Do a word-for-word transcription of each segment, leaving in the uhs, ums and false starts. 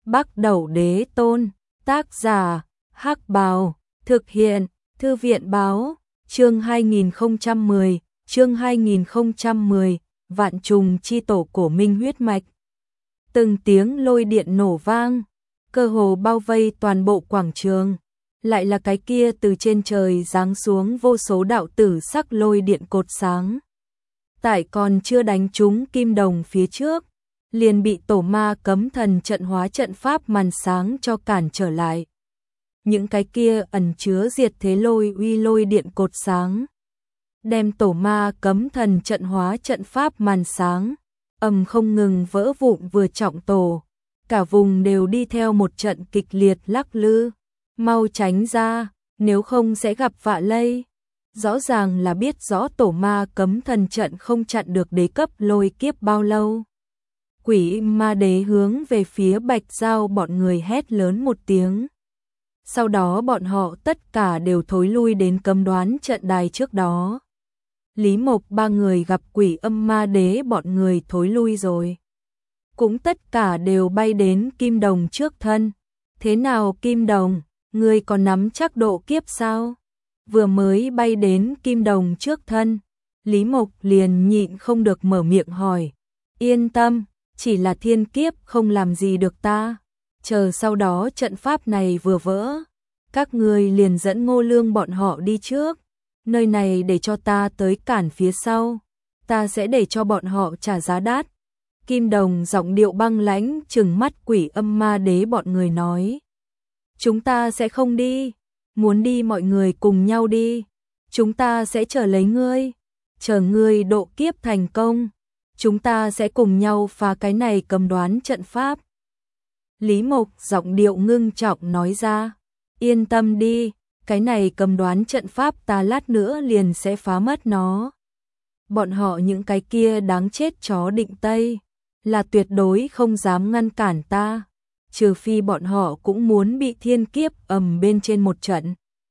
Bắc Đẩu Đế Tôn, tác giả, Hắc Bào, thực hiện, Thư viện Báo, chương hai nghìn không trăm mười, chương hai nghìn không trăm mười, Vạn Trùng Chi Tổ Cổ Minh huyết mạch. Từng tiếng lôi điện nổ vang, cơ hồ bao vây toàn bộ quảng trường, lại là cái kia từ trên trời giáng xuống vô số đạo tử sắc lôi điện cột sáng. Tại còn chưa đánh trúng kim đồng phía trước, liền bị tổ ma cấm thần trận hóa trận pháp màn sáng cho cản trở lại. Những cái kia ẩn chứa diệt thế lôi uy lôi điện cột sáng, đem tổ ma cấm thần trận hóa trận pháp màn sáng, ầm không ngừng vỡ vụn vừa trọng tổ, cả vùng đều đi theo một trận kịch liệt lắc lư. Mau tránh ra, nếu không sẽ gặp vạ lây. Rõ ràng là biết rõ tổ ma cấm thần trận không chặn được đế cấp lôi kiếp bao lâu. Quỷ ma đế hướng về phía Bạch Giao bọn người hét lớn một tiếng. Sau đó bọn họ tất cả đều thối lui đến cấm đoán trận đài trước đó. Lý Mộc ba người gặp quỷ âm ma đế bọn người thối lui rồi. Cũng tất cả đều bay đến Kim Đồng trước thân. Thế nào Kim Đồng, ngươi còn nắm chắc độ kiếp sao? Vừa mới bay đến Kim Đồng trước thân, Lý Mộc liền nhịn không được mở miệng hỏi. Yên tâm, chỉ là thiên kiếp không làm gì được ta. Chờ sau đó trận pháp này vừa vỡ, các ngươi liền dẫn Ngô Lương bọn họ đi trước. Nơi này để cho ta tới cản phía sau, ta sẽ để cho bọn họ trả giá đắt. Kim Đồng giọng điệu băng lãnh trừng mắt quỷ âm ma đế bọn người nói. Chúng ta sẽ không đi, muốn đi mọi người cùng nhau đi, chúng ta sẽ chờ lấy ngươi, chờ ngươi độ kiếp thành công, chúng ta sẽ cùng nhau phá cái này cấm đoán trận pháp. Lý Mộc giọng điệu ngưng trọng nói ra, yên tâm đi, cái này cấm đoán trận pháp ta lát nữa liền sẽ phá mất nó. Bọn họ những cái kia đáng chết chó định Tây, là tuyệt đối không dám ngăn cản ta. Trừ phi bọn họ cũng muốn bị thiên kiếp ầm bên trên một trận.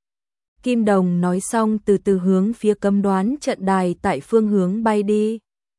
Kim Đồng nói xong từ từ hướng phía cấm đoán trận đài tại phương hướng bay đi.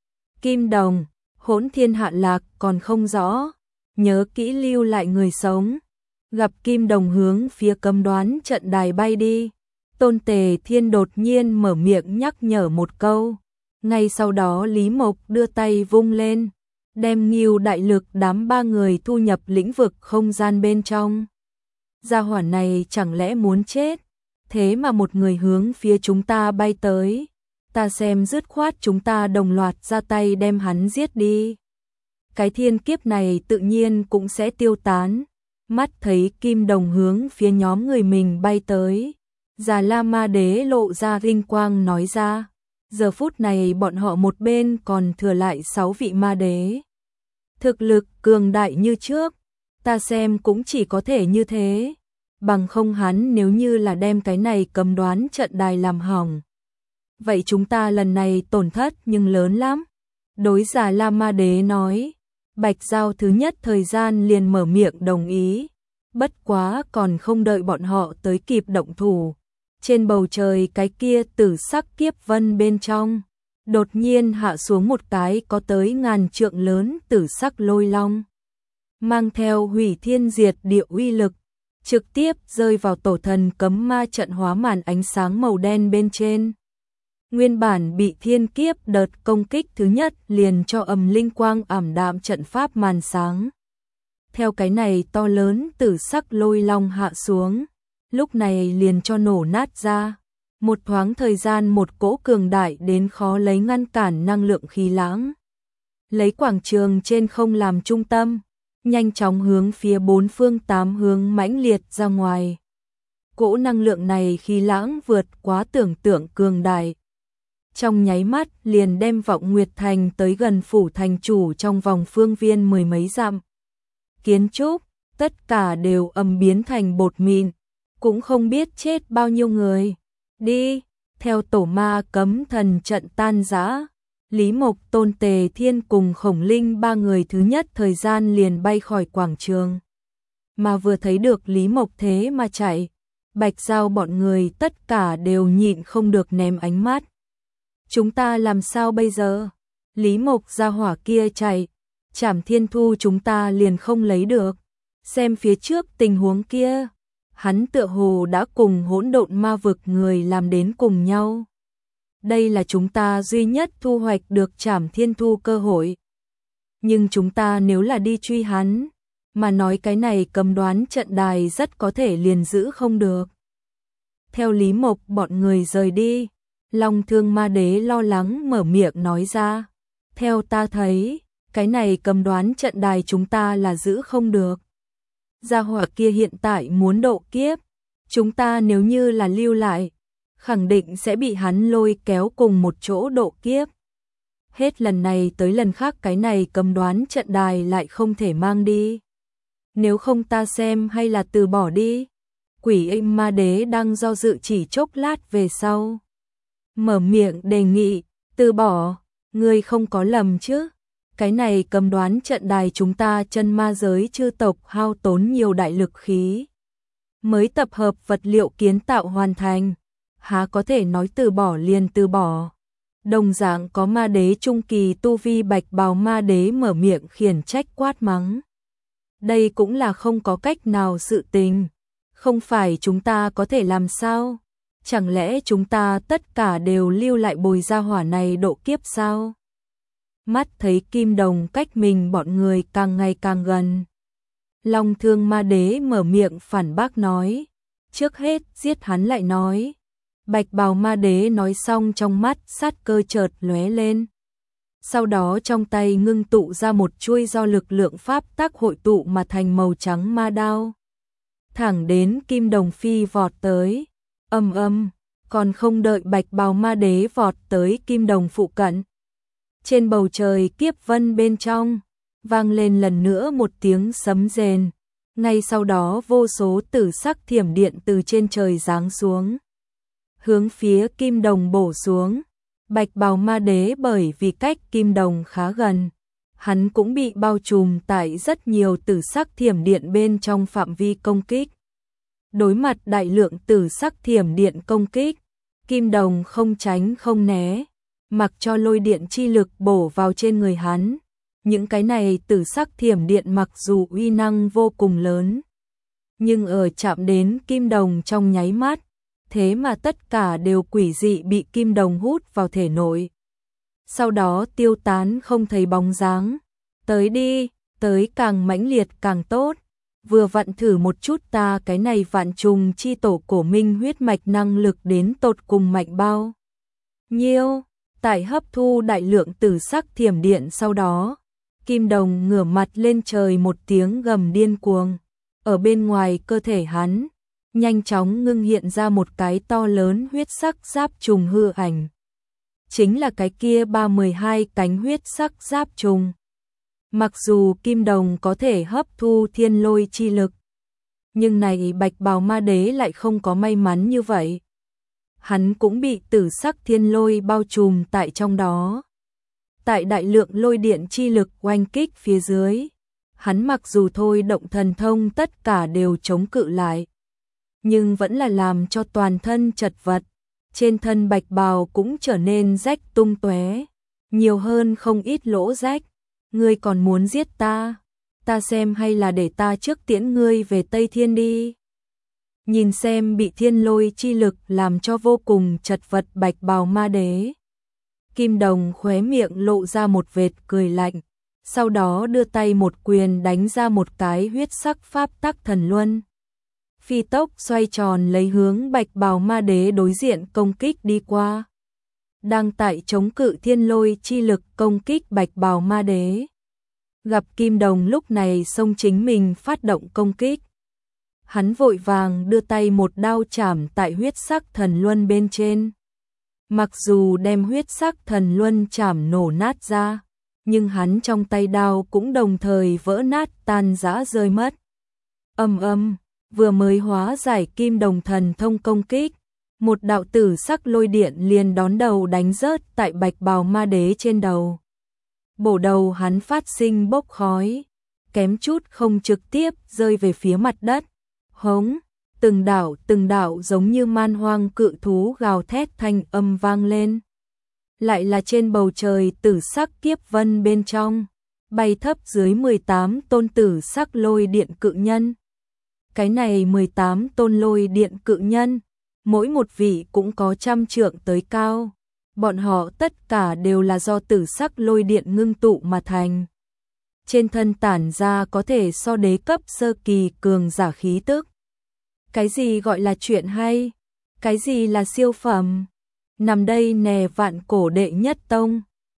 Kim Đồng, hỗn thiên hạ lạc còn không rõ, nhớ kỹ lưu lại người sống. Gặp Kim Đồng hướng phía cấm đoán trận đài bay đi, Tôn Tề Thiên đột nhiên mở miệng nhắc nhở một câu. Ngay sau đó Lý Mộc đưa tay vung lên, đem Ngưu đại lực đám ba người thu nhập lĩnh vực không gian bên trong. Gia hỏa này chẳng lẽ muốn chết, thế mà một người hướng phía chúng ta bay tới, ta xem dứt khoát chúng ta đồng loạt ra tay đem hắn giết đi. Cái thiên kiếp này tự nhiên cũng sẽ tiêu tán. Mắt thấy Kim Đồng hướng phía nhóm người mình bay tới, Già La Ma Đế lộ ra vinh quang nói ra. Giờ phút này bọn họ một bên còn thừa lại sáu vị ma đế. Thực lực cường đại như trước, ta xem cũng chỉ có thể như thế. Bằng không hắn nếu như là đem cái này cấm đoán trận đài làm hỏng, vậy chúng ta lần này tổn thất nhưng lớn lắm. Đối Già La Ma Đế nói, Bạch Giao thứ nhất thời gian liền mở miệng đồng ý. Bất quá còn không đợi bọn họ tới kịp động thủ, trên bầu trời cái kia tử sắc kiếp vân bên trong, đột nhiên hạ xuống một cái có tới ngàn trượng lớn tử sắc lôi long, mang theo hủy thiên diệt địa uy lực, trực tiếp rơi vào tổ thần cấm ma trận hóa màn ánh sáng màu đen bên trên. Nguyên bản bị thiên kiếp đợt công kích thứ nhất liền cho ầm linh quang ảm đạm trận pháp màn sáng. Theo cái này to lớn tử sắc lôi long hạ xuống, lúc này liền cho nổ nát ra. Một thoáng thời gian một cỗ cường đại đến khó lấy ngăn cản năng lượng khí lãng, lấy quảng trường trên không làm trung tâm, nhanh chóng hướng phía bốn phương tám hướng mãnh liệt ra ngoài. Cỗ năng lượng này khí lãng vượt quá tưởng tượng cường đại, trong nháy mắt liền đem Vọng Nguyệt Thành tới gần phủ thành chủ trong vòng phương viên mười mấy dặm. Kiến trúc, tất cả đều ầm biến thành bột mịn, cũng không biết chết bao nhiêu người. Đi, theo tổ ma cấm thần trận tan rã, Lý Mộc, Tôn Tề Thiên cùng Khổng Linh ba người thứ nhất thời gian liền bay khỏi quảng trường. Mà vừa thấy được Lý Mộc thế mà chạy, Bạch Giao bọn người tất cả đều nhịn không được ném ánh mắt. Chúng ta làm sao bây giờ? Lý Mộc gia hỏa kia chạy, Trảm Thiên Thu chúng ta liền không lấy được. Xem phía trước tình huống kia, hắn tựa hồ đã cùng hỗn độn ma vực người làm đến cùng nhau. Đây là chúng ta duy nhất thu hoạch được Trảm Thiên Thu cơ hội. Nhưng chúng ta nếu là đi truy hắn, mà nói cái này cầm đoán trận đài rất có thể liền giữ không được. Theo Lý Mộc bọn người rời đi, Long Thương Ma Đế lo lắng mở miệng nói ra. Theo ta thấy, cái này cầm đoán trận đài chúng ta là giữ không được. Gia hỏa kia hiện tại muốn độ kiếp, chúng ta nếu như là lưu lại, khẳng định sẽ bị hắn lôi kéo cùng một chỗ độ kiếp. Hết lần này tới lần khác cái này cầm đoán trận đài lại không thể mang đi. Nếu không ta xem hay là từ bỏ đi. Quỷ Âm Ma Đế đang do dự chỉ chốc lát về sau. Mở miệng đề nghị, từ bỏ, ngươi không có lầm chứ. Cái này cầm đoán trận đài chúng ta chân ma giới chư tộc hao tốn nhiều đại lực khí. Mới tập hợp vật liệu kiến tạo hoàn thành. Há có thể nói từ bỏ liền từ bỏ. Đồng dạng có ma đế trung kỳ tu vi Bạch Bào Ma Đế mở miệng khiển trách quát mắng. Đây cũng là không có cách nào sự tình. Không phải chúng ta có thể làm sao? Chẳng lẽ chúng ta tất cả đều lưu lại bồi gia hỏa này độ kiếp sao? Mắt thấy Kim Đồng cách mình bọn người càng ngày càng gần. Long Thương Ma Đế mở miệng phản bác nói. Trước hết giết hắn lại nói. Bạch Bào Ma Đế nói xong trong mắt sát cơ chợt lóe lên. Sau đó trong tay ngưng tụ ra một chuôi do lực lượng pháp tác hội tụ mà thành màu trắng ma đao. Thẳng đến Kim Đồng phi vọt tới. Âm âm, còn không đợi Bạch Bào Ma Đế vọt tới Kim Đồng phụ cận. Trên bầu trời kiếp vân bên trong, vang lên lần nữa một tiếng sấm rền. Ngay sau đó vô số tử sắc thiểm điện từ trên trời giáng xuống. Hướng phía Kim Đồng bổ xuống. Bạch Bào Ma Đế bởi vì cách Kim Đồng khá gần, hắn cũng bị bao trùm tại rất nhiều tử sắc thiểm điện bên trong phạm vi công kích. Đối mặt đại lượng tử sắc thiểm điện công kích, Kim Đồng không tránh không né, mặc cho lôi điện chi lực bổ vào trên người hắn. Những cái này tử sắc thiểm điện mặc dù uy năng vô cùng lớn, nhưng ở chạm đến Kim Đồng trong nháy mắt, thế mà tất cả đều quỷ dị bị Kim Đồng hút vào thể nội. Sau đó tiêu tán không thấy bóng dáng. Tới đi, tới càng mãnh liệt càng tốt. Vừa vặn thử một chút ta cái này vạn trùng chi tổ cổ minh huyết mạch năng lực đến tột cùng mạnh bao nhiêu. Tại hấp thu đại lượng tử sắc thiểm điện sau đó, Kim Đồng ngửa mặt lên trời một tiếng gầm điên cuồng. Ở bên ngoài cơ thể hắn, nhanh chóng ngưng hiện ra một cái to lớn huyết sắc giáp trùng hư ảnh. Chính là cái kia ba mươi hai cánh huyết sắc giáp trùng. Mặc dù Kim Đồng có thể hấp thu thiên lôi chi lực, nhưng này Bạch Bào Ma Đế lại không có may mắn như vậy. Hắn cũng bị tử sắc thiên lôi bao trùm tại trong đó. Tại đại lượng lôi điện chi lực oanh kích phía dưới, hắn mặc dù thôi động thần thông tất cả đều chống cự lại, nhưng vẫn là làm cho toàn thân chật vật. Trên thân Bạch Bào cũng trở nên rách tung tóe, nhiều hơn không ít lỗ rách. Ngươi còn muốn giết ta? Ta xem hay là để ta trước tiễn ngươi về Tây Thiên đi. Nhìn xem bị thiên lôi chi lực làm cho vô cùng chật vật Bạch Bào Ma Đế, Kim Đồng khóe miệng lộ ra một vệt cười lạnh, sau đó đưa tay một quyền đánh ra một cái huyết sắc pháp tắc thần luân. Phi tốc xoay tròn lấy hướng Bạch Bào Ma Đế đối diện công kích đi qua. Đang tại chống cự thiên lôi chi lực công kích Bạch Bào Ma Đế, gặp Kim Đồng lúc này xông chính mình phát động công kích. Hắn vội vàng đưa tay một đao chảm tại huyết sắc thần luân bên trên. Mặc dù đem huyết sắc thần luân chảm nổ nát ra, nhưng hắn trong tay đao cũng đồng thời vỡ nát tan rã rơi mất. Âm âm, vừa mới hóa giải Kim Đồng thần thông công kích, một đạo tử sắc lôi điện liền đón đầu đánh rớt tại Bạch Bào Ma Đế trên đầu. Bổ đầu hắn phát sinh bốc khói, kém chút không trực tiếp rơi về phía mặt đất. Hống, từng đạo từng đạo giống như man hoang cự thú gào thét thanh âm vang lên. Lại là trên bầu trời tử sắc kiếp vân bên trong, bay thấp dưới mười tám tôn tử sắc lôi điện cự nhân. Cái này mười tám tôn lôi điện cự nhân, mỗi một vị cũng có trăm trượng tới cao. Bọn họ tất cả đều là do tử sắc lôi điện ngưng tụ mà thành. Trên thân tản ra có thể so đế cấp sơ kỳ cường giả khí tức. Cái gì gọi là chuyện hay? Cái gì là siêu phẩm? Nằm đây nè vạn cổ đệ nhất tông,